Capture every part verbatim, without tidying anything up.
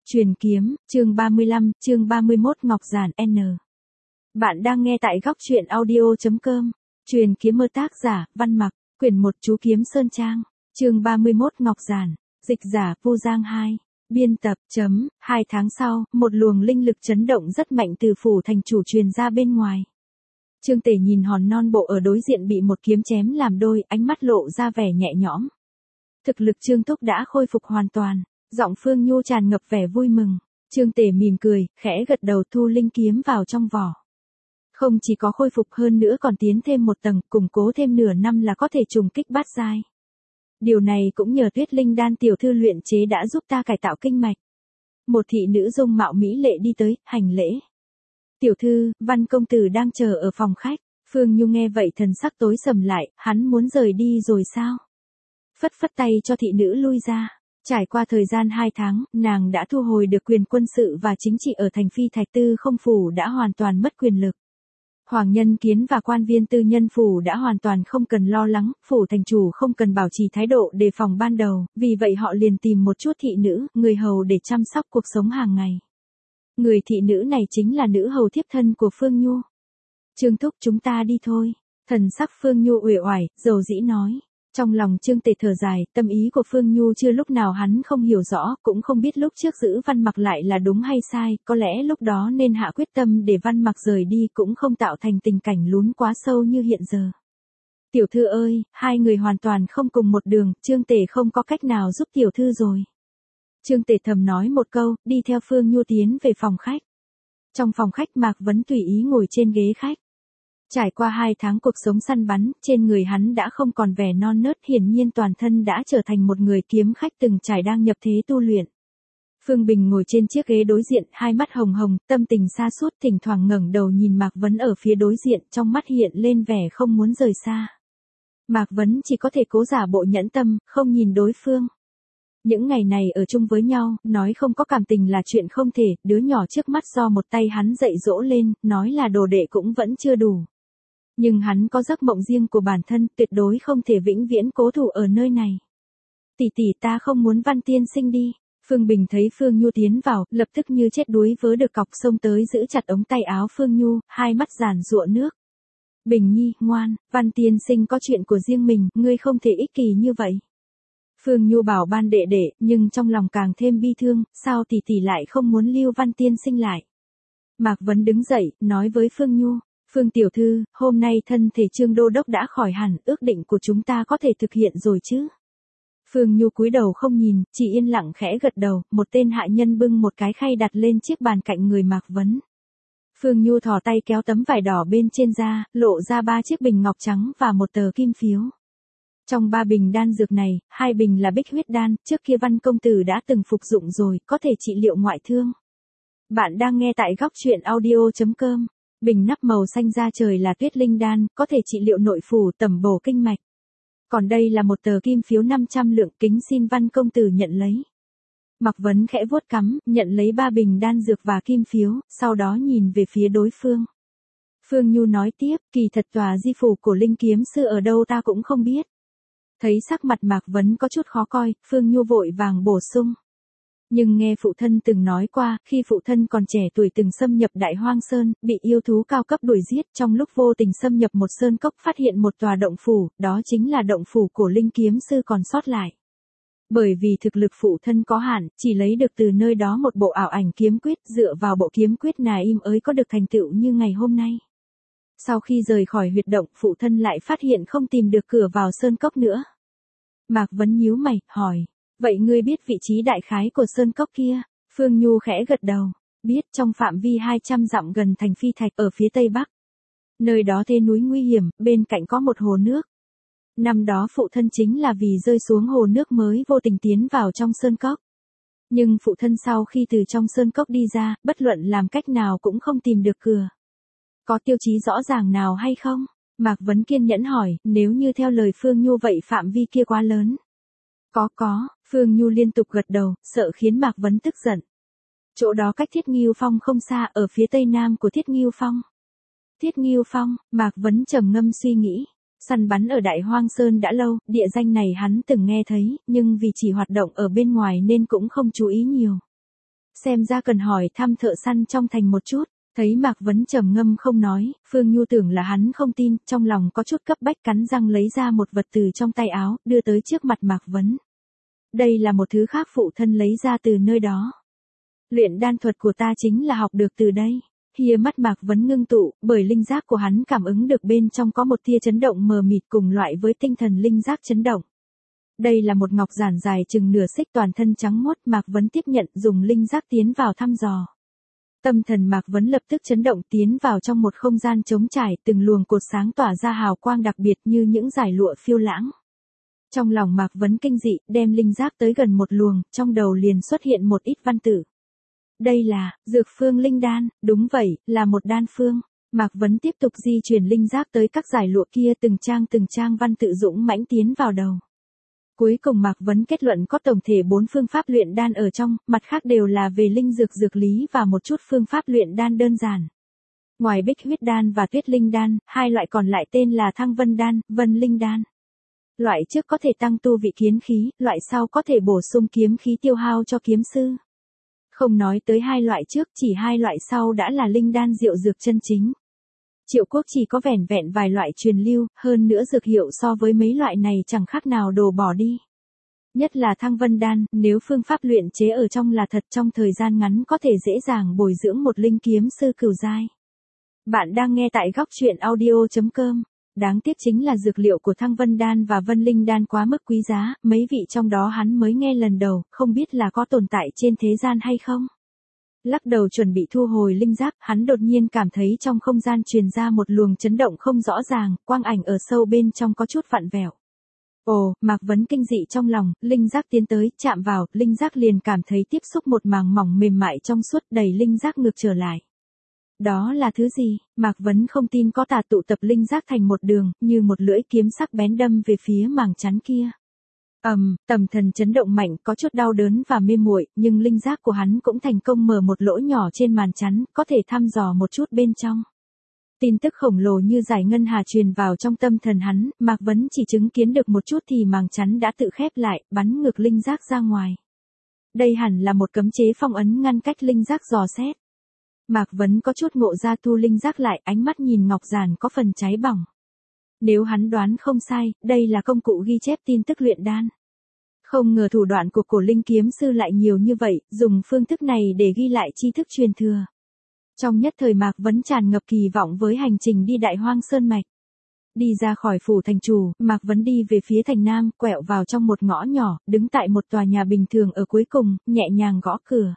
Truyền kiếm, chương ba mươi lăm, chương ba mươi mốt Ngọc Giản N. Bạn đang nghe tại góc truyện audio chấm com. Truyền kiếm mơ tác giả, Văn Mặc, quyển một Chú Kiếm Sơn Trang, chương ba mươi mốt Ngọc Giản, dịch giả, Vu Giang hai. Biên tập, chấm, hai tháng sau, một luồng linh lực chấn động rất mạnh từ phủ thành chủ truyền ra bên ngoài. Trương Tể nhìn hòn non bộ ở đối diện bị một kiếm chém làm đôi, ánh mắt lộ ra vẻ nhẹ nhõm. Thực lực Trương Thúc đã khôi phục hoàn toàn. Giọng Phương Nhu tràn ngập vẻ vui mừng. Trương Tể mỉm cười, khẽ gật đầu thu linh kiếm vào trong vỏ. Không chỉ có khôi phục hơn nữa còn tiến thêm một tầng, củng cố thêm nửa năm là có thể trùng kích bát giai. Điều này cũng nhờ Tuyết Linh Đan tiểu thư luyện chế đã giúp ta cải tạo kinh mạch. Một thị nữ dung mạo mỹ lệ đi tới, hành lễ. Tiểu thư, Văn công tử đang chờ ở phòng khách. Phương Nhu nghe vậy thần sắc tối sầm lại, hắn muốn rời đi rồi sao? Phất phất tay cho thị nữ lui ra. Trải qua thời gian hai tháng, nàng đã thu hồi được quyền quân sự và chính trị ở thành Phi Thạch Tư Không Phủ đã hoàn toàn mất quyền lực. Hoàng Nhân Kiến và quan viên tư nhân phủ đã hoàn toàn không cần lo lắng, phủ thành chủ không cần bảo trì thái độ đề phòng ban đầu, vì vậy họ liền tìm một chút thị nữ, người hầu để chăm sóc cuộc sống hàng ngày. Người thị nữ này chính là nữ hầu thiếp thân của Phương Nhu. Trương Thúc, chúng ta đi thôi. Thần sắc Phương Nhu uể oải, dầu dĩ nói. Trong lòng Trương Tể thở dài, tâm ý của Phương Nhu chưa lúc nào hắn không hiểu rõ, cũng không biết lúc trước giữ Văn Mặc lại là đúng hay sai, có lẽ lúc đó nên hạ quyết tâm để Văn Mặc rời đi cũng không tạo thành tình cảnh lún quá sâu như hiện giờ. Tiểu thư ơi, hai người hoàn toàn không cùng một đường, Trương Tể không có cách nào giúp tiểu thư rồi. Trương Tể thầm nói một câu, đi theo Phương Nhu tiến về phòng khách. Trong phòng khách Mạc Vấn tùy ý ngồi trên ghế khách. Trải qua hai tháng cuộc sống săn bắn, trên người hắn đã không còn vẻ non nớt, hiển nhiên toàn thân đã trở thành một người kiếm khách từng trải đang nhập thế tu luyện. Phương Bình ngồi trên chiếc ghế đối diện, hai mắt hồng hồng, tâm tình sa sút, thỉnh thoảng ngẩng đầu nhìn Mạc Vấn ở phía đối diện, trong mắt hiện lên vẻ không muốn rời xa. Mạc Vấn chỉ có thể cố giả bộ nhẫn tâm, không nhìn đối phương. Những ngày này ở chung với nhau, nói không có cảm tình là chuyện không thể, đứa nhỏ trước mắt do một tay hắn dạy dỗ lên, nói là đồ đệ cũng vẫn chưa đủ. Nhưng hắn có giấc mộng riêng của bản thân, tuyệt đối không thể vĩnh viễn cố thủ ở nơi này. Tỷ tỷ, ta không muốn Văn tiên sinh đi. Phương Bình thấy Phương Nhu tiến vào, lập tức như chết đuối vớ được cọc xông tới giữ chặt ống tay áo Phương Nhu, hai mắt giàn giụa nước. Bình Nhi, ngoan, Văn tiên sinh có chuyện của riêng mình, ngươi không thể ích kỳ như vậy. Phương Nhu bảo ban đệ đệ, nhưng trong lòng càng thêm bi thương, sao tỷ tỷ lại không muốn lưu Văn tiên sinh lại. Mạc Vấn đứng dậy, nói với Phương Nhu. Phương tiểu thư, hôm nay thân thể Trương đô đốc đã khỏi hẳn, ước định của chúng ta có thể thực hiện rồi chứ? Phương Nhu cúi đầu không nhìn, chỉ yên lặng khẽ gật đầu, một tên hạ nhân bưng một cái khay đặt lên chiếc bàn cạnh người Mạc Vấn. Phương Nhu thò tay kéo tấm vải đỏ bên trên ra, lộ ra ba chiếc bình ngọc trắng và một tờ kim phiếu. Trong ba bình đan dược này, hai bình là bích huyết đan, trước kia Văn công tử đã từng phục dụng rồi, có thể trị liệu ngoại thương. Bạn đang nghe tại góc truyện audio chấm com. Bình nắp màu xanh da trời là Tuyết Linh Đan, có thể trị liệu nội phủ, tẩm bổ kinh mạch. Còn đây là một tờ kim phiếu năm trăm lượng, kính xin Văn công tử nhận lấy. Mạc Vấn khẽ vuốt cắm, nhận lấy ba bình đan dược và kim phiếu, sau đó nhìn về phía đối phương. Phương Nhu nói tiếp, kỳ thật tòa di phủ của Linh kiếm sư ở đâu ta cũng không biết. Thấy sắc mặt Mạc Vấn có chút khó coi, Phương Nhu vội vàng bổ sung. Nhưng nghe phụ thân từng nói qua, khi phụ thân còn trẻ tuổi từng xâm nhập Đại Hoang Sơn, bị yêu thú cao cấp đuổi giết, trong lúc vô tình xâm nhập một sơn cốc phát hiện một tòa động phủ, đó chính là động phủ của Linh kiếm sư còn sót lại. Bởi vì thực lực phụ thân có hạn, chỉ lấy được từ nơi đó một bộ ảo ảnh kiếm quyết, dựa vào bộ kiếm quyết nà im ới có được thành tựu như ngày hôm nay. Sau khi rời khỏi huyệt động, phụ thân lại phát hiện không tìm được cửa vào sơn cốc nữa. Mạc Vấn nhíu mày, hỏi. Vậy ngươi biết vị trí đại khái của sơn cốc kia? Phương Nhu khẽ gật đầu. Biết, trong phạm vi hai trăm dặm gần thành Phi Thạch ở phía tây bắc. Nơi đó thê núi nguy hiểm, bên cạnh có một hồ nước. Năm đó phụ thân chính là vì rơi xuống hồ nước mới vô tình tiến vào trong sơn cốc. Nhưng phụ thân sau khi từ trong sơn cốc đi ra, bất luận làm cách nào cũng không tìm được cửa. Có tiêu chí rõ ràng nào hay không? Mạc Vấn kiên nhẫn hỏi, nếu như theo lời Phương Nhu vậy phạm vi kia quá lớn. Có có, Phương Nhu liên tục gật đầu, sợ khiến Mạc Vấn tức giận. Chỗ đó cách Thiết Ngưu Phong không xa, ở phía tây nam của Thiết Ngưu Phong. Thiết Ngưu Phong, Mạc Vấn trầm ngâm suy nghĩ. Săn bắn ở Đại Hoang Sơn đã lâu, địa danh này hắn từng nghe thấy, nhưng vì chỉ hoạt động ở bên ngoài nên cũng không chú ý nhiều. Xem ra cần hỏi thăm thợ săn trong thành một chút. Thấy Mạc Vấn trầm ngâm không nói, Phương Nhu tưởng là hắn không tin, trong lòng có chút cấp bách cắn răng lấy ra một vật từ trong tay áo, đưa tới trước mặt Mạc Vấn. Đây là một thứ khác phụ thân lấy ra từ nơi đó. Luyện đan thuật của ta chính là học được từ đây. Hia mắt Mạc Vấn ngưng tụ, bởi linh giác của hắn cảm ứng được bên trong có một tia chấn động mờ mịt cùng loại với tinh thần linh giác chấn động. Đây là một ngọc giản dài chừng nửa xích toàn thân trắng muốt, Mạc Vấn tiếp nhận dùng linh giác tiến vào thăm dò. Tâm thần Mạc Vấn lập tức chấn động tiến vào trong một không gian trống trải, từng luồng cột sáng tỏa ra hào quang đặc biệt như những dải lụa phiêu lãng. Trong lòng Mạc Vấn kinh dị, đem linh giác tới gần một luồng, trong đầu liền xuất hiện một ít văn tự. Đây là, dược phương linh đan, đúng vậy, là một đan phương. Mạc Vấn tiếp tục di chuyển linh giác tới các dải lụa kia, từng trang từng trang văn tự dũng mãnh tiến vào đầu. Cuối cùng Mạc Vấn kết luận có tổng thể bốn phương pháp luyện đan ở trong, mặt khác đều là về linh dược dược lý và một chút phương pháp luyện đan đơn giản. Ngoài bích huyết đan và tuyết linh đan, hai loại còn lại tên là thăng vân đan, vân linh đan. Loại trước có thể tăng tu vị kiếm khí, loại sau có thể bổ sung kiếm khí tiêu hao cho kiếm sư. Không nói tới hai loại trước, chỉ hai loại sau đã là linh đan diệu dược chân chính. Triệu Quốc chỉ có vẻn vẹn vài loại truyền lưu, hơn nữa dược hiệu so với mấy loại này chẳng khác nào đồ bỏ đi. Nhất là thăng vân đan, nếu phương pháp luyện chế ở trong là thật, trong thời gian ngắn có thể dễ dàng bồi dưỡng một linh kiếm sư cửu giai. Bạn đang nghe tại góc truyện audio chấm com. Đáng tiếc chính là dược liệu của thăng vân đan và vân linh đan quá mức quý giá, mấy vị trong đó hắn mới nghe lần đầu, không biết là có tồn tại trên thế gian hay không. Lắc đầu chuẩn bị thu hồi linh giác, hắn đột nhiên cảm thấy trong không gian truyền ra một luồng chấn động không rõ ràng, quang ảnh ở sâu bên trong có chút vặn vẹo. Ồ, Mạc Vấn kinh dị trong lòng, linh giác tiến tới, chạm vào, linh giác liền cảm thấy tiếp xúc một màng mỏng mềm mại trong suốt, đẩy linh giác ngược trở lại. Đó là thứ gì? Mạc Vấn không tin có tà tụ tập linh giác thành một đường, như một lưỡi kiếm sắc bén đâm về phía màng chắn kia. Ầm, um, tầm thần chấn động mạnh, có chút đau đớn và mê muội, nhưng linh giác của hắn cũng thành công mở một lỗ nhỏ trên màn chắn, có thể thăm dò một chút bên trong. Tin tức khổng lồ như giải ngân hà truyền vào trong tâm thần hắn, Mạc Vấn chỉ chứng kiến được một chút thì màng chắn đã tự khép lại, bắn ngược linh giác ra ngoài. Đây hẳn là một cấm chế phong ấn ngăn cách linh giác dò xét. Mạc Vấn có chút ngộ ra thu linh giác lại, ánh mắt nhìn ngọc giản có phần cháy bỏng. Nếu hắn đoán không sai, đây là công cụ ghi chép tin tức luyện đan. Không ngờ thủ đoạn của cổ linh kiếm sư lại nhiều như vậy, dùng phương thức này để ghi lại tri thức truyền thừa. Trong nhất thời Mạc Vấn tràn ngập kỳ vọng với hành trình đi Đại Hoang Sơn Mạch. Đi ra khỏi phủ thành chủ, Mạc Vấn đi về phía thành nam, quẹo vào trong một ngõ nhỏ, đứng tại một tòa nhà bình thường ở cuối cùng, nhẹ nhàng gõ cửa.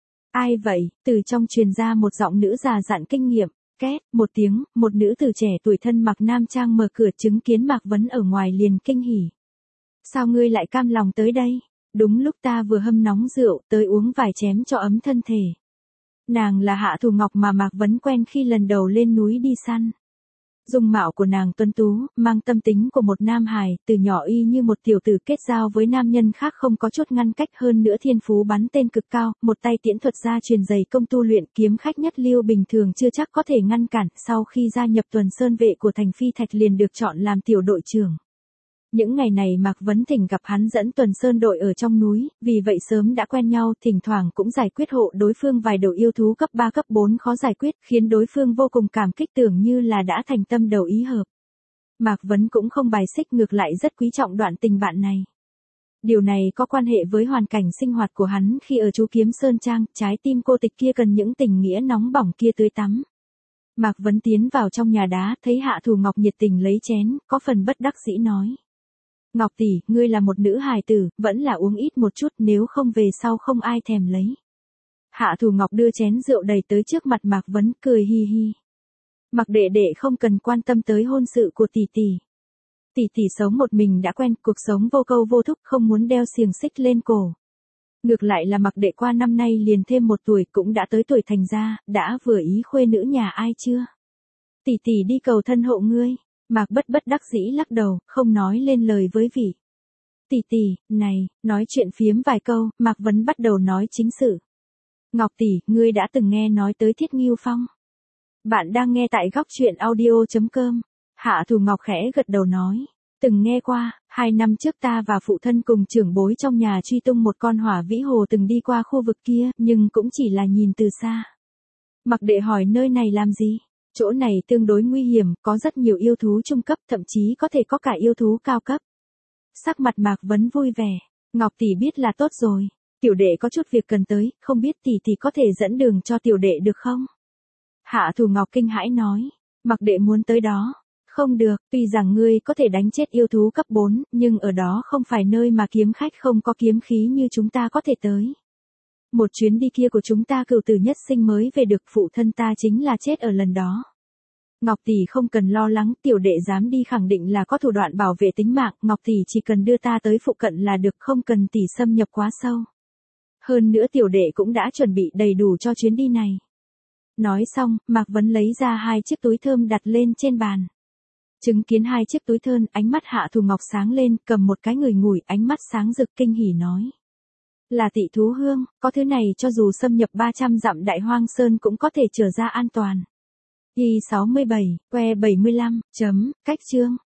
Ai vậy? Từ trong truyền ra một giọng nữ già dặn kinh nghiệm. Két, một tiếng, một nữ tử trẻ tuổi thân mặc nam trang mở cửa chứng kiến Mạc Vấn ở ngoài liền kinh hỉ. Sao ngươi lại cam lòng tới đây? Đúng lúc ta vừa hâm nóng rượu, tới uống vài chén cho ấm thân thể. Nàng là Hạ Thù Ngọc mà Mạc Vấn quen khi lần đầu lên núi đi săn. Dung mạo của nàng tuấn tú, mang tâm tính của một nam hài, từ nhỏ y như một tiểu tử kết giao với nam nhân khác không có chút ngăn cách, hơn nữa thiên phú bắn tên cực cao, một tay tiễn thuật gia truyền dày công tu luyện, kiếm khách nhất lưu bình thường chưa chắc có thể ngăn cản, sau khi gia nhập tuần sơn vệ của thành Phi Thạch liền được chọn làm tiểu đội trưởng. Những ngày này Mạc Vấn thỉnh gặp hắn dẫn tuần sơn đội ở trong núi, vì vậy sớm đã quen nhau, thỉnh thoảng cũng giải quyết hộ đối phương vài đầu yêu thú cấp ba cấp bốn khó giải quyết, khiến đối phương vô cùng cảm kích, tưởng như là đã thành tâm đầu ý hợp. Mạc Vấn cũng không bài xích, ngược lại rất quý trọng đoạn tình bạn này. Điều này có quan hệ với hoàn cảnh sinh hoạt của hắn khi ở Chú Kiếm Sơn Trang, trái tim cô tịch kia cần những tình nghĩa nóng bỏng kia tưới tắm. Mạc Vấn tiến vào trong nhà đá, thấy Hạ Thù Ngọc nhiệt tình lấy chén, có phần bất đắc dĩ nói. Ngọc tỷ, ngươi là một nữ hài tử, vẫn là uống ít một chút, nếu không về sau không ai thèm lấy. Hạ Thù Ngọc đưa chén rượu đầy tới trước mặt Mạc Vấn, cười hi hi. Mạc đệ đệ không cần quan tâm tới hôn sự của tỷ tỷ. Tỷ tỷ sống một mình đã quen, cuộc sống vô câu vô thúc, không muốn đeo xiềng xích lên cổ. Ngược lại là Mạc đệ qua năm nay liền thêm một tuổi, cũng đã tới tuổi thành gia, đã vừa ý khuê nữ nhà ai chưa? Tỷ tỷ đi cầu thân hộ ngươi. Mạc bất bất đắc dĩ lắc đầu, không nói lên lời với vị. Tỷ tỷ, này, nói chuyện phiếm vài câu, Mạc Vấn bắt đầu nói chính sự. Ngọc tỷ, ngươi đã từng nghe nói tới Thiết Ngưu Phong. Bạn đang nghe tại góc truyện audio chấm com. Hạ Thù Ngọc khẽ gật đầu nói. Từng nghe qua, hai năm trước ta và phụ thân cùng trưởng bối trong nhà truy tung một con hỏa vĩ hồ từng đi qua khu vực kia, nhưng cũng chỉ là nhìn từ xa. Mặc Đệ hỏi nơi này làm gì? Chỗ này tương đối nguy hiểm, có rất nhiều yêu thú trung cấp, thậm chí có thể có cả yêu thú cao cấp. Sắc mặt Mạc Vấn vui vẻ. Ngọc tỷ biết là tốt rồi. Tiểu đệ có chút việc cần tới, không biết tỷ tỷ có thể dẫn đường cho tiểu đệ được không? Hạ Thủ Ngọc kinh hãi nói. Mặc Đệ muốn tới đó. Không được, tuy rằng ngươi có thể đánh chết yêu thú cấp bốn, nhưng ở đó không phải nơi mà kiếm khách không có kiếm khí như chúng ta có thể tới. Một chuyến đi kia của chúng ta cửu tử nhất sinh mới về được, phụ thân ta chính là chết ở lần đó. Ngọc tỷ không cần lo lắng, tiểu đệ dám đi khẳng định là có thủ đoạn bảo vệ tính mạng, Ngọc tỷ chỉ cần đưa ta tới phụ cận là được, không cần tỷ xâm nhập quá sâu. Hơn nữa tiểu đệ cũng đã chuẩn bị đầy đủ cho chuyến đi này. Nói xong, Mạc Vấn lấy ra hai chiếc túi thơm đặt lên trên bàn. Chứng kiến hai chiếc túi thơm, ánh mắt Hạ Thủ Ngọc sáng lên, cầm một cái ngửi ngủi, ánh mắt sáng rực kinh hỉ nói. Là Tị thú hương, có thứ này cho dù xâm nhập ba trăm dặm Đại Hoang Sơn cũng có thể trở ra an toàn. Y sáu mươi bảy, que bảy mươi lăm, chấm, cách chương.